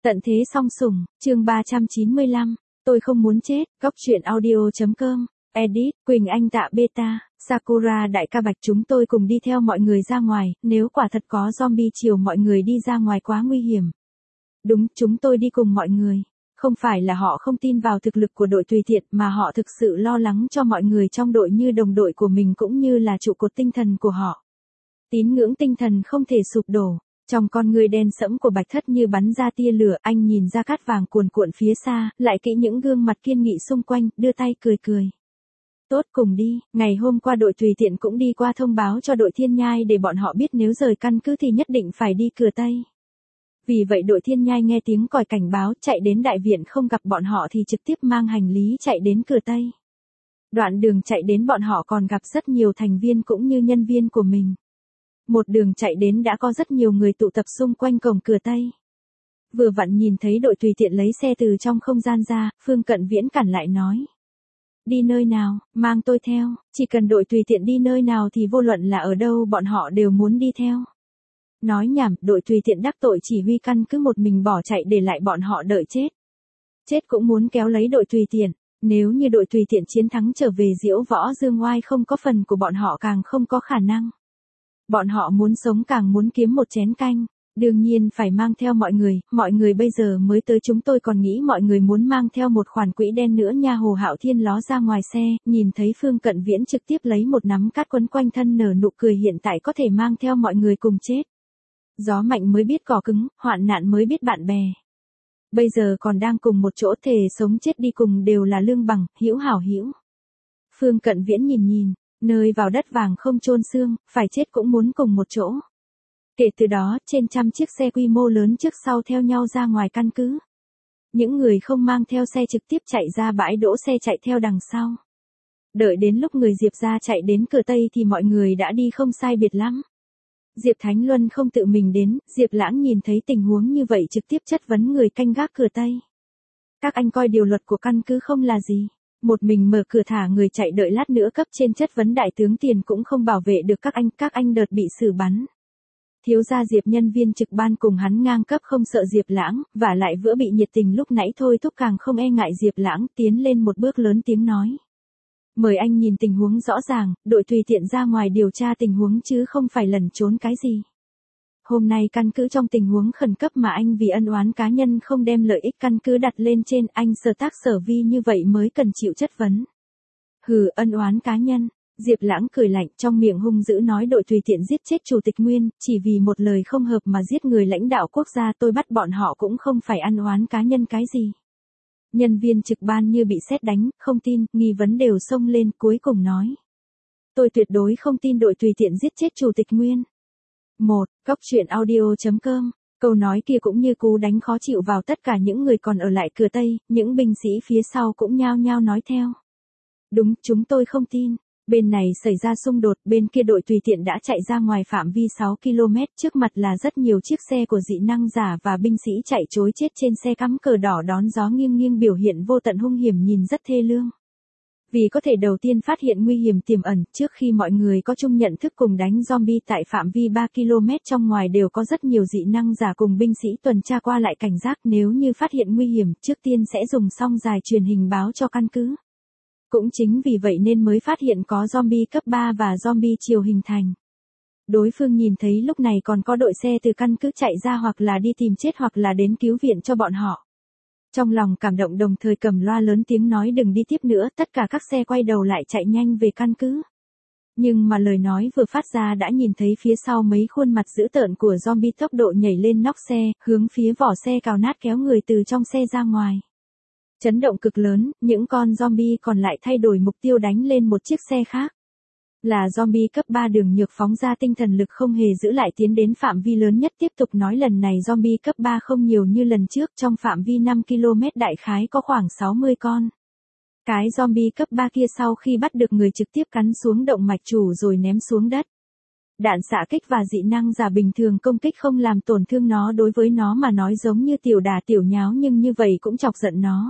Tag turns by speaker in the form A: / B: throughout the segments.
A: Tận thế song sủng, chương 395, tôi không muốn chết, góc truyện audio.com, edit, Quỳnh Anh Tạ Beta, Sakura đại ca Bạch chúng tôi cùng đi theo mọi người ra ngoài, nếu quả thật có zombie chiều mọi người đi ra ngoài quá nguy hiểm. Đúng, chúng tôi đi cùng mọi người. Không phải là họ không tin vào thực lực của đội tùy tiện mà họ thực sự lo lắng cho mọi người trong đội như đồng đội của mình cũng như là trụ cột tinh thần của họ. Tín ngưỡng tinh thần không thể sụp đổ. Trong con người đen sẫm của Bạch Thất như bắn ra tia lửa, anh nhìn ra cát vàng cuồn cuộn phía xa, lại kỹ những gương mặt kiên nghị xung quanh, đưa tay cười cười. Tốt, cùng đi, ngày hôm qua đội tùy tiện cũng đi qua thông báo cho đội Thiên Nhai để bọn họ biết nếu rời căn cứ thì nhất định phải đi cửa Tây. Vì vậy đội Thiên Nhai nghe tiếng còi cảnh báo chạy đến đại viện, không gặp bọn họ thì trực tiếp mang hành lý chạy đến cửa Tây. Đoạn đường chạy đến bọn họ còn gặp rất nhiều thành viên cũng như nhân viên của mình. Một đường chạy đến đã có rất nhiều người tụ tập xung quanh cổng cửa Tây. Vừa vặn nhìn thấy đội tùy tiện lấy xe từ trong không gian ra, Phương Cận Viễn cản lại nói. Đi nơi nào, mang tôi theo, chỉ cần đội tùy tiện đi nơi nào thì vô luận là ở đâu bọn họ đều muốn đi theo. Nói nhảm, đội tùy tiện đắc tội chỉ huy căn cứ một mình bỏ chạy để lại bọn họ đợi chết. Chết cũng muốn kéo lấy đội tùy tiện, nếu như đội tùy tiện chiến thắng trở về diễu võ dương oai không có phần của bọn họ càng không có khả năng. Bọn họ muốn sống càng muốn kiếm một chén canh, đương nhiên phải mang theo mọi người bây giờ mới tới chúng tôi còn nghĩ mọi người muốn mang theo một khoản quỹ đen nữa nha. Hồ Hạo Thiên ló ra ngoài xe, nhìn thấy Phương Cận Viễn trực tiếp lấy một nắm cát quấn quanh thân nở nụ cười hiện tại có thể mang theo mọi người cùng chết. Gió mạnh mới biết cỏ cứng, hoạn nạn mới biết bạn bè. Bây giờ còn đang cùng một chỗ thề sống chết đi cùng đều là lương bằng, hữu hảo hữu. Phương Cận Viễn nhìn. Nơi vào đất vàng không chôn xương, phải chết cũng muốn cùng một chỗ. Kể từ đó, trên trăm chiếc xe quy mô lớn trước sau theo nhau ra ngoài căn cứ. Những người không mang theo xe trực tiếp chạy ra bãi đỗ xe chạy theo đằng sau. Đợi đến lúc người Diệp ra chạy đến cửa Tây thì mọi người đã đi không sai biệt lắm. Diệp Thánh Luân không tự mình đến, Diệp Lãng nhìn thấy tình huống như vậy trực tiếp chất vấn người canh gác cửa Tây. Các anh coi điều luật của căn cứ không là gì. Một mình mở cửa thả người chạy đợi lát nữa cấp trên chất vấn đại tướng Tiền cũng không bảo vệ được các anh đợt bị xử bắn. Thiếu gia Diệp nhân viên trực ban cùng hắn ngang cấp không sợ Diệp Lãng, và lại vữa bị nhiệt tình lúc nãy thôi thúc càng không e ngại Diệp Lãng, tiến lên một bước lớn tiếng nói. Mời anh nhìn tình huống rõ ràng, đội tùy tiện ra ngoài điều tra tình huống chứ không phải lẩn trốn cái gì. Hôm nay căn cứ trong tình huống khẩn cấp mà anh vì ân oán cá nhân không đem lợi ích căn cứ đặt lên trên, anh sở tác sở vi như vậy mới cần chịu chất vấn. Hừ, ân oán cá nhân. Diệp Lãng cười lạnh trong miệng hung dữ nói đội tùy tiện giết chết chủ tịch Nguyên, chỉ vì một lời không hợp mà giết người lãnh đạo quốc gia, tôi bắt bọn họ cũng không phải ân oán cá nhân cái gì. Nhân viên trực ban như bị sét đánh, không tin, nghi vấn đều xông lên, cuối cùng nói. Tôi tuyệt đối không tin đội tùy tiện giết chết chủ tịch Nguyên. 1. Góc truyện audio.com. Câu nói kia cũng như cú đánh khó chịu vào tất cả những người còn ở lại cửa Tây, những binh sĩ phía sau cũng nhao nhao nói theo. Đúng, chúng tôi không tin. Bên này xảy ra xung đột, bên kia đội tùy tiện đã chạy ra ngoài phạm vi 6 km, trước mặt là rất nhiều chiếc xe của dị năng giả và binh sĩ chạy trối chết trên xe cắm cờ đỏ đón gió nghiêng nghiêng biểu hiện vô tận hung hiểm nhìn rất thê lương. Vì có thể đầu tiên phát hiện nguy hiểm tiềm ẩn, trước khi mọi người có chung nhận thức cùng đánh zombie tại phạm vi 3 km trong ngoài đều có rất nhiều dị năng giả cùng binh sĩ tuần tra qua lại cảnh giác, nếu như phát hiện nguy hiểm, trước tiên sẽ dùng song dài truyền hình báo cho căn cứ. Cũng chính vì vậy nên mới phát hiện có zombie cấp 3 và zombie chiều hình thành. Đối phương nhìn thấy lúc này còn có đội xe từ căn cứ chạy ra hoặc là đi tìm chết hoặc là đến cứu viện cho bọn họ. Trong lòng cảm động đồng thời cầm loa lớn tiếng nói đừng đi tiếp nữa, tất cả các xe quay đầu lại chạy nhanh về căn cứ. Nhưng mà lời nói vừa phát ra đã nhìn thấy phía sau mấy khuôn mặt dữ tợn của zombie tốc độ nhảy lên nóc xe, hướng phía vỏ xe cào nát kéo người từ trong xe ra ngoài. Chấn động cực lớn, những con zombie còn lại thay đổi mục tiêu đánh lên một chiếc xe khác. Là zombie cấp 3 đường nhược phóng ra tinh thần lực không hề giữ lại tiến đến phạm vi lớn nhất tiếp tục nói lần này zombie cấp 3 không nhiều như lần trước trong phạm vi 5 km đại khái có khoảng 60 con. Cái zombie cấp 3 kia sau khi bắt được người trực tiếp cắn xuống động mạch chủ rồi ném xuống đất. Đạn xạ kích và dị năng giả bình thường công kích không làm tổn thương nó, đối với nó mà nói giống như tiểu đà tiểu nháo nhưng như vậy cũng chọc giận nó.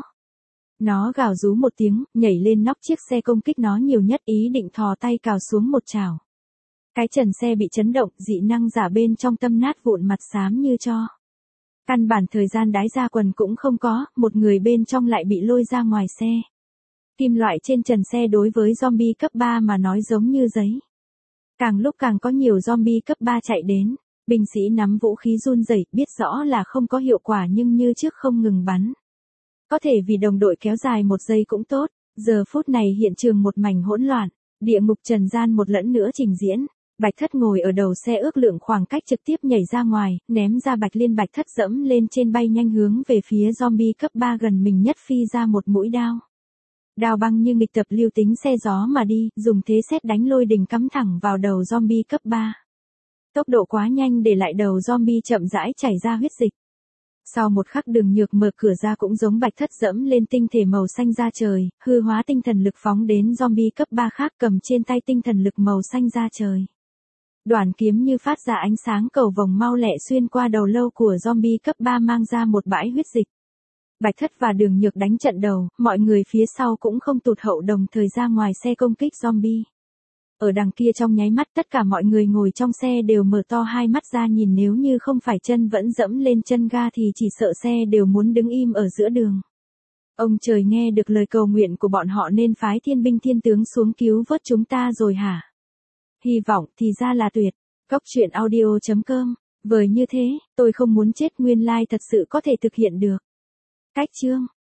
A: Nó gào rú một tiếng, nhảy lên nóc chiếc xe công kích nó nhiều nhất ý định thò tay cào xuống một chảo. Cái trần xe bị chấn động, dị năng giả bên trong tâm nát vụn mặt xám như tro. Căn bản thời gian đái ra quần cũng không có, một người bên trong lại bị lôi ra ngoài xe. Kim loại trên trần xe đối với zombie cấp 3 mà nói giống như giấy. Càng lúc càng có nhiều zombie cấp 3 chạy đến. Binh sĩ nắm vũ khí run rẩy, biết rõ là không có hiệu quả nhưng như trước không ngừng bắn. Có thể vì đồng đội kéo dài một giây cũng tốt. Giờ phút này hiện trường một mảnh hỗn loạn. Địa ngục trần gian một lần nữa trình diễn. Bạch Thất ngồi ở đầu xe ước lượng khoảng cách trực tiếp nhảy ra ngoài, ném ra Bạch Liên. Bạch Thất dẫm lên trên bay nhanh hướng về phía zombie cấp 3 gần mình nhất phi ra một mũi đao. Đao băng như nghịch tập lưu tính xe gió mà đi, dùng thế sét đánh lôi đình cắm thẳng vào đầu zombie cấp 3. Tốc độ quá nhanh để lại đầu zombie chậm rãi chảy ra huyết dịch. Sau một khắc Đường Nhược mở cửa ra cũng giống Bạch Thất dẫm lên tinh thể màu xanh ra trời, hư hóa tinh thần lực phóng đến zombie cấp 3 khác cầm trên tay tinh thần lực màu xanh ra trời. Đoàn kiếm như phát ra ánh sáng cầu vồng mau lẹ xuyên qua đầu lâu của zombie cấp 3 mang ra một bãi huyết dịch. Bạch Thất và Đường Nhược đánh trận đầu, mọi người phía sau cũng không tụt hậu đồng thời ra ngoài xe công kích zombie. Ở đằng kia trong nháy mắt tất cả mọi người ngồi trong xe đều mở to hai mắt ra nhìn, nếu như không phải chân vẫn dẫm lên chân ga thì chỉ sợ xe đều muốn đứng im ở giữa đường. Ông trời nghe được lời cầu nguyện của bọn họ nên phái thiên binh thiên tướng xuống cứu vớt chúng ta rồi hả? Hy vọng thì ra là tuyệt. Góc truyện audio.com. Vời như thế, tôi không muốn chết nguyên lai thật sự có thể thực hiện được. Cách chương